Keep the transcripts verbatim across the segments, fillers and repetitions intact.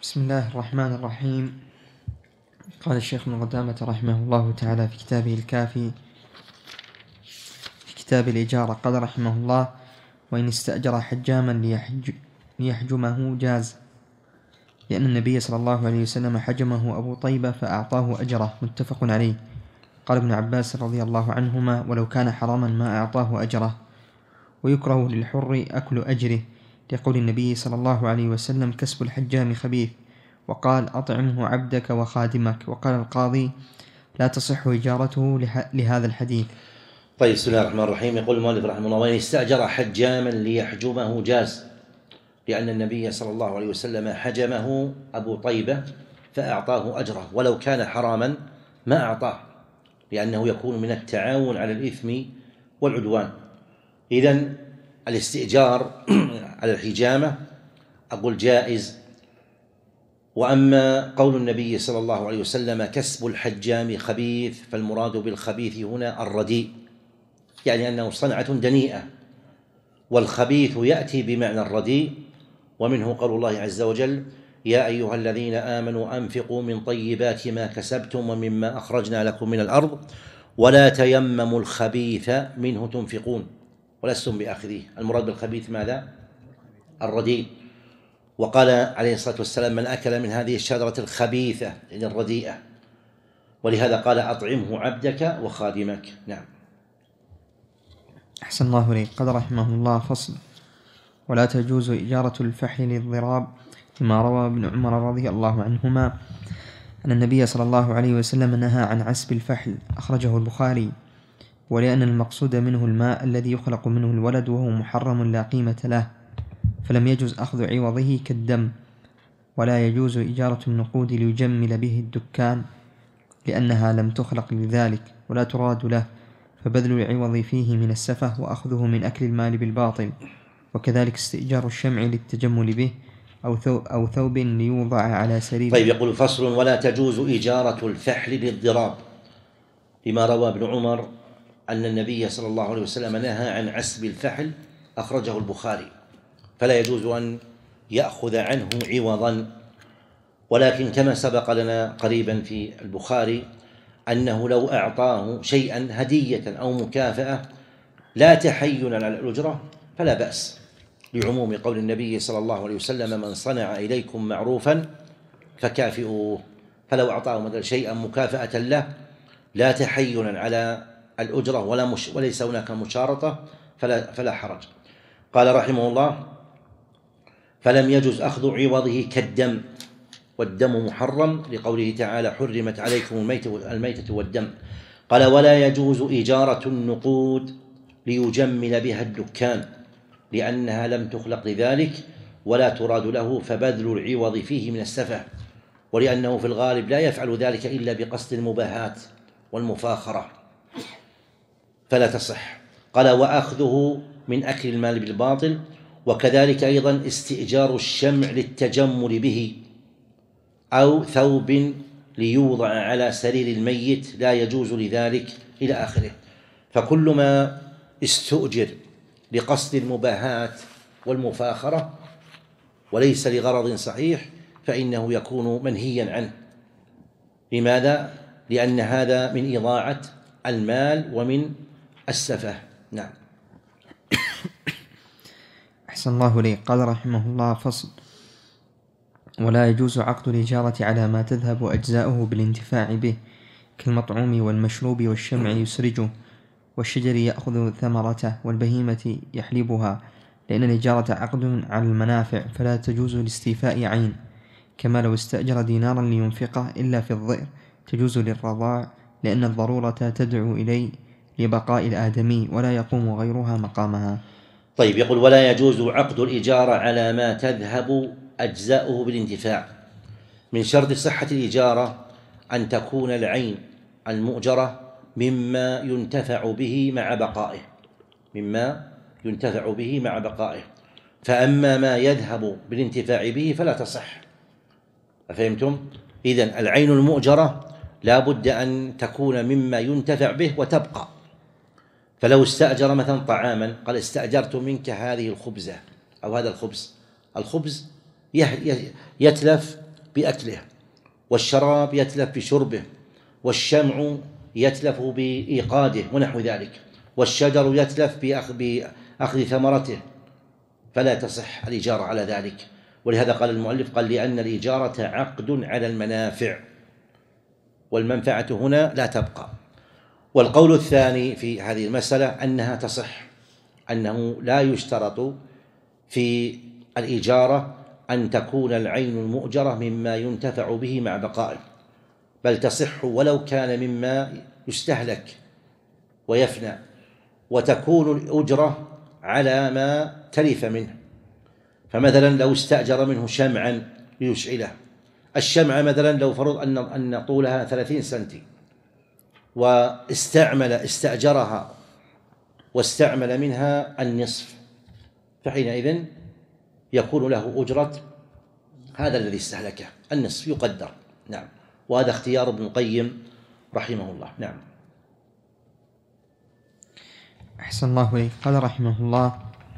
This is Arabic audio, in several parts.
بسم الله الرحمن الرحيم. قال الشيخ ابن قدامة رحمه الله تعالى في كتابه الكافي في كتاب الإجارة، قال رحمه الله: وإن استأجر حجاما ليحج ليحجمه جاز، لأن النبي صلى الله عليه وسلم حجمه أبو طيبة فأعطاه أجره، متفق عليه. قال ابن عباس رضي الله عنهما: ولو كان حراما ما أعطاه أجره. ويكره للحر أكل أجره، لقول النبي صلى الله عليه وسلم: كسب الحجام خبيث. وقال: أطعمه عبدك وخادمك. وقال القاضي: لا تصح إجارته لهذا الحديث. طيب، بسم الله الرحمن الرحيم. يقول المؤلف رحمه الله: وإن استأجر حجاما ليحجمه جاز، لأن النبي صلى الله عليه وسلم حجمه أبو طيبة فأعطاه أجره، ولو كان حراما ما أعطاه، لأنه يكون من التعاون على الإثم والعدوان. إذن الاستئجار على الحجامة أقول جائز. وأما قول النبي صلى الله عليه وسلم: كسب الحجام خبيث، فالمراد بالخبيث هنا الرديء، يعني أنه صنعة دنيئة، والخبيث يأتي بمعنى الرديء. ومنه قول الله عز وجل: يا أيها الذين آمنوا أنفقوا من طيبات ما كسبتم ومما أخرجنا لكم من الأرض ولا تيمموا الخبيث منه تنفقون ولستم بآخذيه. المراد بالخبيث ماذا؟ الرديء. وقال عليه الصلاة والسلام: من أكل من هذه الشجرة الخبيثة، يعني الرديئة. ولهذا قال: أطعمه عبدك وخادمك. نعم. أحسن الله إليك. قال رحمه الله: فصل: ولا تجوز إجارة الفحل للضراب، لما روى ابن عمر رضي الله عنهما أن النبي صلى الله عليه وسلم نهى عن عسب الفحل، أخرجه البخاري. ولأن المقصود منه الماء الذي يخلق منه الولد، وهو محرم لا قيمة له، فلم يجوز أخذ عوضه كالدم. ولا يجوز إجارة النقود ليجمل به الدكان، لأنها لم تخلق لذلك ولا تراد له، فبذل العوض فيه من السفه، وأخذه من أكل المال بالباطل. وكذلك استئجار الشمع للتجمل به، أو ثوب, أو ثوب ليوضع على سرير. طيب، يقول: فصل: ولا تجوز إجارة الفحل للضراب، لما روى ابن عمر أن النبي صلى الله عليه وسلم نهى عن عسب الفحل، أخرجه البخاري. فلا يجوز أن يأخذ عنه عوضا، ولكن كما سبق لنا قريبا في البخاري أنه لو أعطاه شيئا هدية أو مكافأة لا تحينا على الأجرة فلا بأس، لعموم قول النبي صلى الله عليه وسلم: من صنع إليكم معروفا فكافئوه. فلو أعطاه مثلا شيئا مكافأة له لا تحينا على الأجرة ولا مش وليس هناك مشارطة فلا, فلا حرج. قال رحمه الله: فلم يجوز أخذ عوضه كالدم، والدم محرم، لقوله تعالى: حرمت عليكم الميتة والدم. قال: ولا يجوز إجارة النقود ليجمل بها الدكان، لأنها لم تخلق لذلك ولا تراد له، فبذل العوض فيه من السفه، ولأنه في الغالب لا يفعل ذلك إلا بقصد المباهات والمفاخرة فلا تصح. قال: وأخذه من أكل المال بالباطل. وكذلك أيضا استئجار الشمع للتجمل به، أو ثوب ليوضع على سرير الميت لا يجوز لذلك، إلى آخره. فكل ما استؤجر لقصد المباهات والمفاخرة وليس لغرض صحيح فإنه يكون منهيا عنه. لماذا؟ لأن هذا من إضاعة المال ومن السفه. نعم. أحسن الله إليك. قال رحمه الله: فصل: ولا يجوز عقد الإجارة على ما تذهب أجزاؤه بالانتفاع به، كالمطعوم والمشروب والشمع يسرجه، والشجر يأخذ ثمرته، والبهيمة يحلبها، لأن الإجارة عقد على المنافع، فلا تجوز لاستيفاء عين، كما لو استأجر دينارا لينفقه إلا في الظئر. تجوز للرضاع، لأن الضرورة تدعو إليه لبقاء الآدمي، ولا يقوم غيرها مقامها. طيب، يقول: ولا يجوز عقد الإجارة على ما تذهب أجزاؤه بالانتفاع. من شرط صحة الإجارة أن تكون العين المؤجرة مما ينتفع به مع بقائه مما ينتفع به مع بقائه فأما ما يذهب بالانتفاع به فلا تصح. فهمتم؟ إذن العين المؤجرة لا بد أن تكون مما ينتفع به وتبقى. فلو استأجر مثلا طعاما، قال: استأجرت منك هذه الخبزة أو هذا الخبز، الخبز يتلف بأكله، والشراب يتلف بشربه، والشمع يتلف بإيقاده ونحو ذلك، والشجر يتلف بأخذ ثمرته، فلا تصح الإجارة على ذلك. ولهذا قال المؤلف قال لأن الإجارة عقد على المنافع، والمنفعة هنا لا تبقى. والقول الثاني في هذه المسألة أنها تصح، أنه لا يشترط في الإجارة أن تكون العين المؤجرة مما ينتفع به مع بقائه، بل تصح ولو كان مما يستهلك ويفنى، وتكون الأجرة على ما تلف منه. فمثلا لو استأجر منه شمعا ليشعله، الشمعة مثلا لو فرض أن أن طولها ثلاثين سنتي، واستعمل استأجرها واستعمل منها النصف، فحينئذ يكون له أجرة هذا الذي استهلكه، النصف يقدر. نعم، وهذا اختيار ابن القيم رحمه الله. نعم. أحسن الله إليك. قال رحمه الله: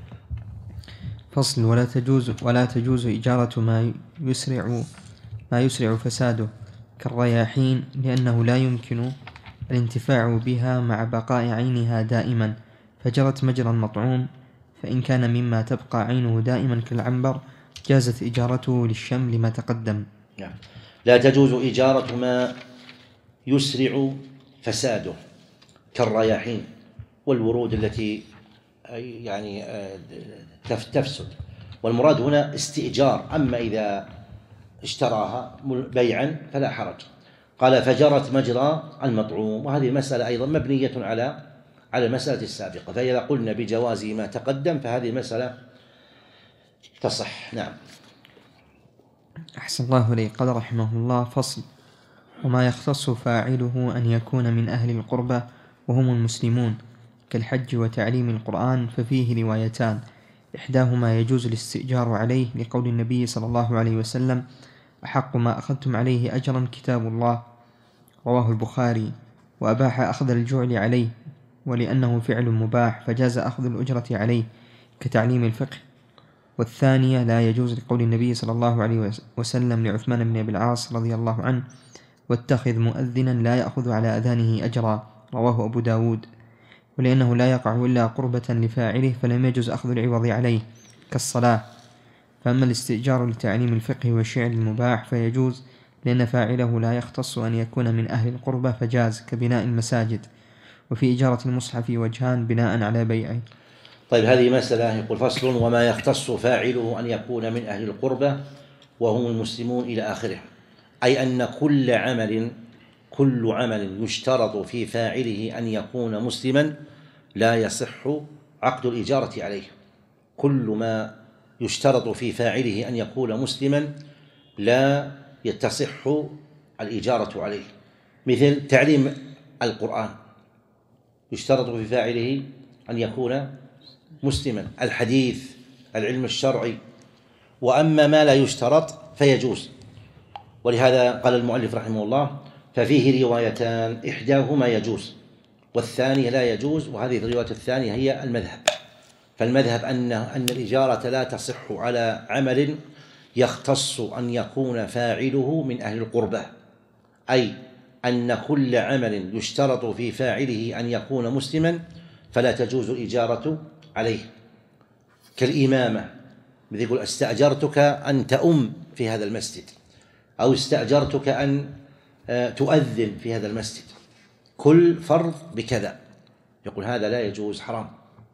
فصل: ولا تجوز ولا تجوز إجارة ما يسرع ما يسرع فساده كالرياحين، لأنه لا يمكن الانتفاع بها مع بقاء عينها دائما، فجرت مجرى المطعوم، فإن كان مما تبقى عينه دائما كالعنبر جازت إجارته للشم لما تقدم. نعم. لا تجوز إجارة ما يسرع فساده كالرياحين والورود التي يعني تفسد، والمراد هنا استئجار، أما إذا اشتراها بيعا فلا حرج. قال: فجرت مجرى المطعوم، وهذه المسألة أيضا مبنية على على المسألة السابقة، فإذا قلنا بجواز ما تقدم فهذه المسألة تصح. نعم. أحسن الله إليك. قال رحمه الله: فصل: وما يختص فاعله أن يكون من أهل القربة وهم المسلمون كالحج وتعليم القرآن، ففيه روايتان، إحداهما يجوز الاستئجار عليه لقول النبي صلى الله عليه وسلم: أحق ما أخذتم عليه أجرا كتاب الله، رواه البخاري، وأباح أخذ الجعل عليه، ولأنه فعل مباح فجاز أخذ الأجرة عليه كتعليم الفقه. والثانية لا يجوز لقول النبي صلى الله عليه وسلم لعثمان بن أبي العاص رضي الله عنه: واتخذ مؤذنا لا يأخذ على أذانه أجرا، رواه أبو داود، ولأنه لا يقع إلا قربة لفاعله فلم يجوز أخذ العوض عليه كالصلاة. فأما الاستئجار لتعليم الفقه والشعر المباح فيجوز، لأن فاعله لا يختص أن يكون من أهل القربة فجاز، كبناء المساجد. وفي إجارة المصحف وجهان بناء على بيعه. طيب، هذه مسألة. يقول: فصل: وما يختص فاعله أن يكون من أهل القربة وهم المسلمون إلى آخره، أي أن كل عمل كل عمل يشترط في فاعله أن يكون مسلما لا يصح عقد الإجارة عليه. كل ما يشترط في فاعله أن يكون مسلما لا يتصح الإجارة عليه، مثل تعليم القرآن يشترط في فاعله أن يكون مسلما، الحديث، العلم الشرعي. وأما ما لا يشترط فيجوز، ولهذا قال المؤلف رحمه الله: ففيه روايتان، إحداهما يجوز والثانية لا يجوز، وهذه الرواية الثانية هي المذهب. فالمذهب أن أن الإجارة لا تصح على عمل يختص أن يكون فاعله من أهل القربة، أي أن كل عمل يشترط في فاعله أن يكون مسلما فلا تجوز الإجارة عليه، كالإمامة، يقول: استأجرتك أن تؤم في هذا المسجد، أو استأجرتك أن تؤذن في هذا المسجد، كل فرض بكذا، يقول هذا لا يجوز، حرام،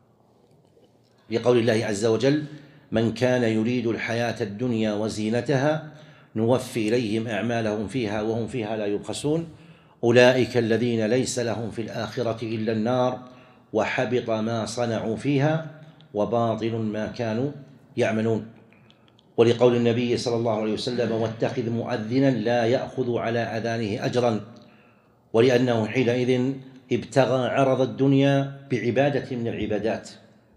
لقول الله عز وجل: من كان يريد الحياة الدنيا وزينتها نوفي إليهم أعمالهم فيها وهم فيها لا يبخسون، أولئك الذين ليس لهم في الآخرة إلا النار وحبط ما صنعوا فيها وباطل ما كانوا يعملون. ولقول النبي صلى الله عليه وسلم: واتخذ مؤذنا لا يأخذ على أذانه أجرا، ولأنه حينئذ ابتغى عرض الدنيا بعبادة من العبادات،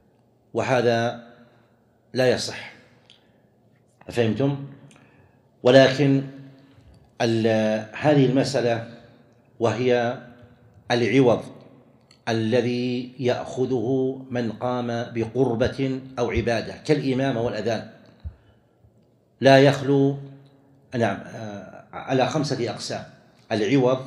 وهذا لا يصح. فهمتم؟ ولكن هذه المسألة وهي العوض الذي يأخذه من قام بقربة أو عبادة كالإمامة والأذان، لا يخلو نعم على خمسة أقسام. العوض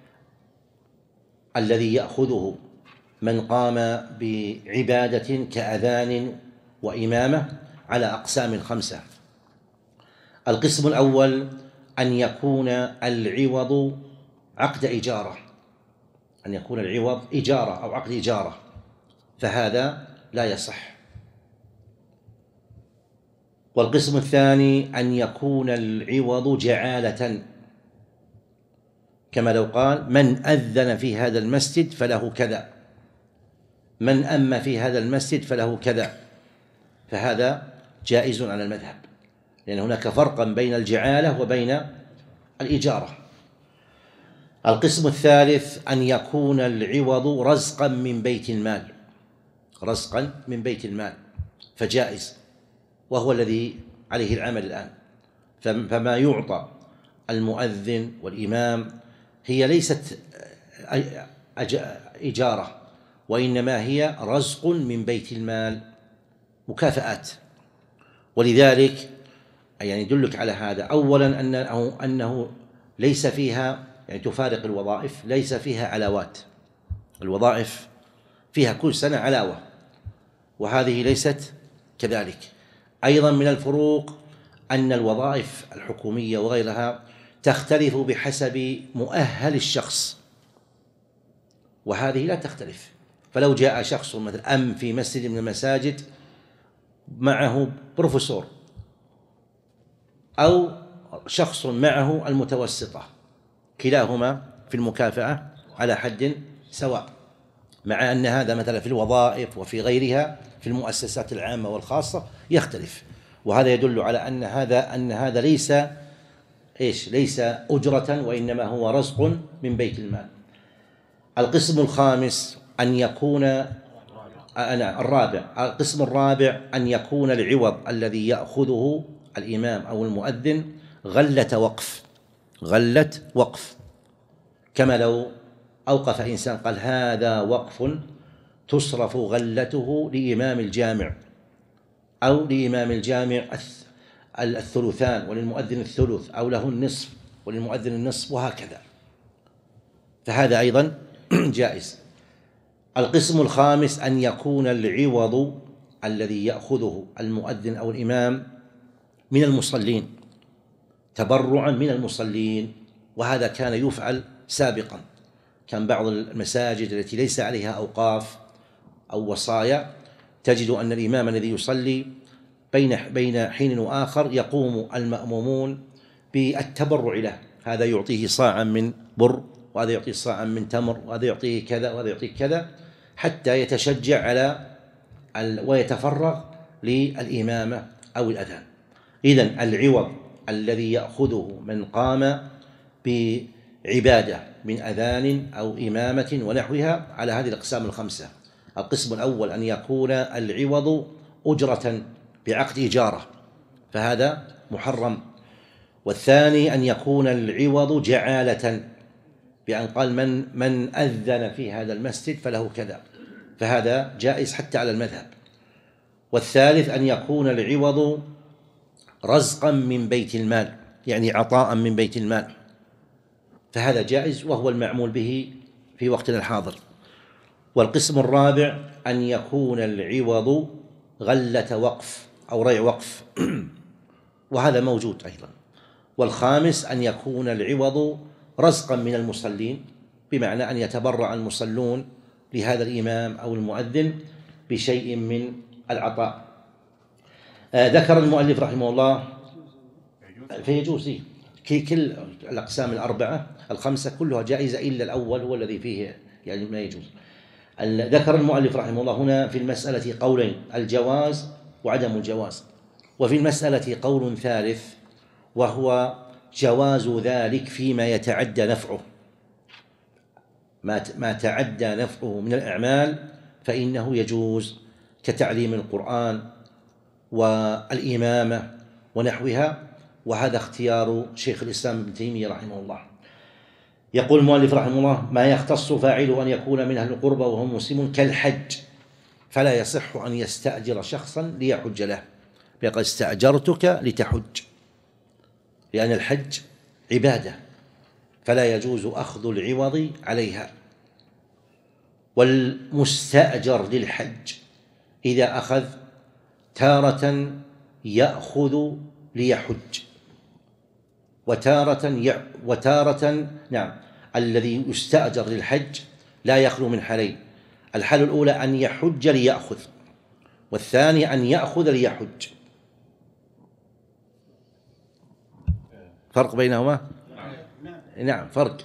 الذي يأخذه من قام بعبادة كأذان وإمامة على أقسام خمسة. القسم الأول أن يكون العوض عقد إجارة، أن يكون العوض إجارة أو عقد إجارة، فهذا لا يصح. والقسم الثاني أن يكون العوض جعالة، كما لو قال من أذن في هذا المسجد فله كذا، من أم في هذا المسجد فله كذا، فهذا جائز على المذهب، لأن هناك فرقا بين الجعالة وبين الإجارة. القسم الثالث أن يكون العوض رزقا من بيت المال، رزقا من بيت المال، فجائز، وهو الذي عليه العمل الآن. فما يعطى المؤذن والإمام هي ليست إجارة، وإنما هي رزق من بيت المال، مكافآت. ولذلك يعني يدلك على هذا أولا أنه, أنه ليس فيها، يعني تفارق الوظائف، ليس فيها علاوات. الوظائف فيها كل سنة علاوة، وهذه ليست كذلك. أيضا من الفروق أن الوظائف الحكومية وغيرها تختلف بحسب مؤهل الشخص، وهذه لا تختلف. فلو جاء شخص مثلا أم في مسجد من المساجد معه بروفيسور، أو شخص معه المتوسطة، كلاهما في المكافأة على حد سواء، مع أن هذا مثلا في الوظائف وفي غيرها في المؤسسات العامة والخاصة يختلف. وهذا يدل على أن هذا أن هذا ليس إيش ليس أجرة، وإنما هو رزق من بيت المال. القسم الخامس أن يكون أنا الرابع القسم الرابع أن يكون العوض الذي يأخذه الإمام أو المؤذن غلة وقف، غلة وقف، كما لو أوقف إنسان قال هذا وقف تصرف غلته لإمام الجامع، أو لإمام الجامع الثلثان وللمؤذن الثلث، أو له النصف وللمؤذن النصف، وهكذا، فهذا أيضا جائز. القسم الخامس أن يكون العوض الذي يأخذه المؤذن أو الإمام من المصلين، تبرعا من المصلين، وهذا كان يفعل سابقا. كان بعض المساجد التي ليس عليها أوقاف أو وصايا تجد أن الإمام الذي يصلي بين بين حين وآخر يقوم المأمومون بالتبرع له، هذا يعطيه صاعا من بر، وهذا يعطيه صاعا من تمر، وهذا يعطيه كذا، وهذا يعطيه كذا، حتى يتشجع على ويتفرغ للإمامة أو الأذان. إذن العوض الذي يأخذه من قام بعبادة من أذان أو إمامة ونحوها على هذه الأقسام الخمسة. القسم الأول أن يكون العوض أجرة بعقد إجارة، فهذا محرم. والثاني أن يكون العوض جعالة، بأن قال من من أذن في هذا المسجد فله كذا، فهذا جائز حتى على المذهب. والثالث أن يكون العوض رزقا من بيت المال، يعني عطاء من بيت المال، فهذا جائز، وهو المعمول به في وقتنا الحاضر. والقسم الرابع أن يكون العوض غلة وقف أو ريع وقف وهذا موجود أيضا. والخامس أن يكون العوض رزقا من المصلين، بمعنى أن يتبرع المصلون لهذا الإمام أو المؤذن بشيء من العطاء. آه ذكر المؤلف رحمه الله فيجوز كل الأقسام الأربعة الخمسة كلها جائزة، إلا الأول هو الذي فيه يعني ما يجوز. ذكر المؤلف رحمه الله هنا في المسألة قولين، الجواز وعدم الجواز، وفي المسألة قول ثالث وهو جواز ذلك فيما يتعدى نفعه، ما تعدى نفعه من الأعمال فإنه يجوز، كتعليم القرآن والإمامة ونحوها، وهذا اختيار شيخ الإسلام ابن تيمية رحمه الله. يقول المؤلف رحمه الله ما يختص فاعله أن يكون من أهل القربى وهم مسلمون كالحج، فلا يصح أن يستأجر شخصا ليحج له، فقد استأجرتك لتحج، لأن الحج عبادة فلا يجوز أخذ العوض عليها. والمستأجر للحج إذا أخذ تارة يأخذ ليحج وتارة ي... وتارة نعم الذي يستأجر للحج لا يخلو من حالين: الحالة الأولى أن يحج ليأخذ، والثانية أن يأخذ ليحج. فرق بينهما؟ نعم فرق.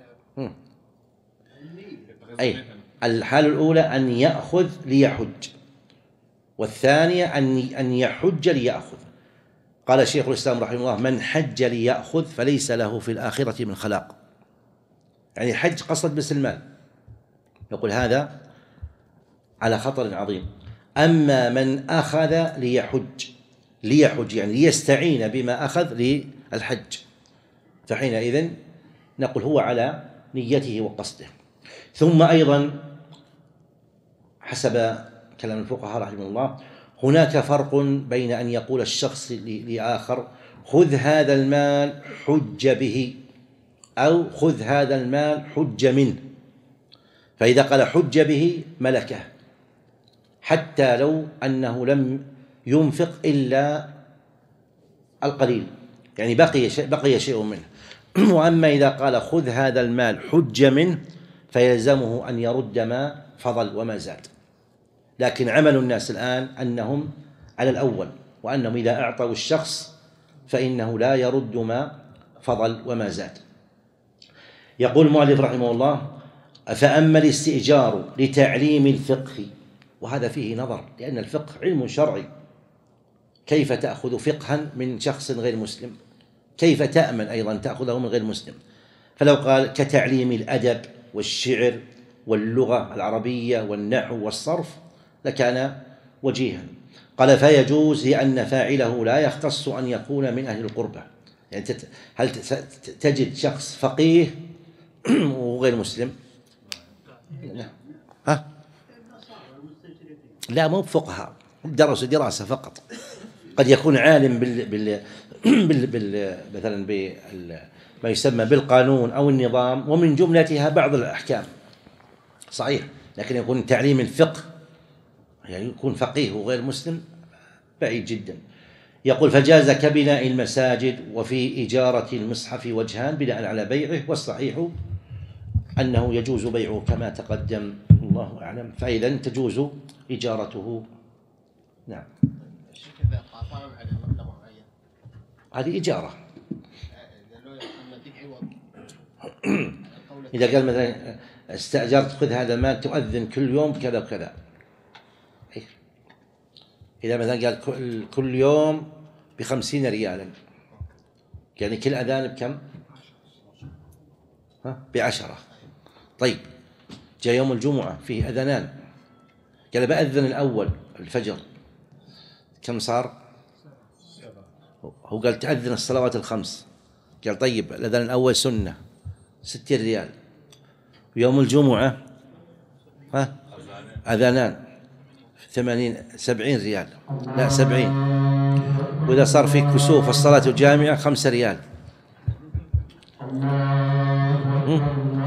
أي الحالة الأولى أن يأخذ ليحج، والثانية أن أن يحج ليأخذ. قال شيخ الإسلام رحمه الله: من حج ليأخذ فليس له في الآخرة من خلاق. يعني الحج قصد بس المال، يقول هذا على خطر عظيم. أما من أخذ ليحج ليحج يعني ليستعين بما أخذ للحج، فحينئذ نقول هو على نيته وقصده. ثم أيضا حسب كلام الفقهاء رحمه الله هناك فرق بين أن يقول الشخص لآخر: خذ هذا المال حج به، أو خذ هذا المال حج منه. فإذا قال حج به ملكه حتى لو أنه لم ينفق إلا القليل، يعني بقي شيء بقي شيء منه. وأما إذا قال خذ هذا المال حج منه فيلزمه أن يرد ما فضل وما زاد. لكن عمل الناس الآن أنهم على الأول، وأنهم إذا أعطوا الشخص فإنه لا يرد ما فضل وما زاد. يقول المؤلف رحمه الله: فأما الاستئجار لتعليم الفقه، وهذا فيه نظر، لأن الفقه علم شرعي. كيف تأخذ فقها من شخص غير مسلم؟ كيف تأمن أيضا تأخذه من غير مسلم؟ فلو قال كتعليم الأدب والشعر واللغة العربية والنحو والصرف لكان وجيها. قال: فيجوز لأن فاعله لا يختص أن يكون من أهل القربة. يعني هل تجد شخص فقيه وغير مسلم؟ لا. ها؟ لا، مو فقهاء، درسوا دراسة فقط. قد يكون عالم بال بال بال, بال... مثلا بال... ما يسمى بالقانون أو النظام، ومن جملتها بعض الأحكام صحيح، لكن يكون تعليم الفقه يعني يكون فقيه وغير مسلم بعيد جدا. يقول: فجاز كبناء المساجد وفي إجارة المصحف وجهان بناء على بيعه، والصحيح أنه يجوز بيعه كما تقدم، الله أعلم. فإذا تجوز إجارته. نعم، هذه إجارة. إذا قال مثلا استأجرت خذ هذا المال تؤذن كل يوم كذا وكذا، إذا مثلا قال كل يوم بخمسين ريالا، يعني كل أذان بكم؟ ها؟ بعشرة. طيب جاء يوم الجمعة فيه أذانان، قال بأذن الأول الفجر كم صار؟ هو قال تأذن الصلوات الخمس، قال طيب الأذان الأول سنة ستين ريال، ويوم الجمعة ها أذانان ثمانين سبعين ريال، لا سبعين، وإذا صار في كسوف الصلاة الجامعة خمسة ريال.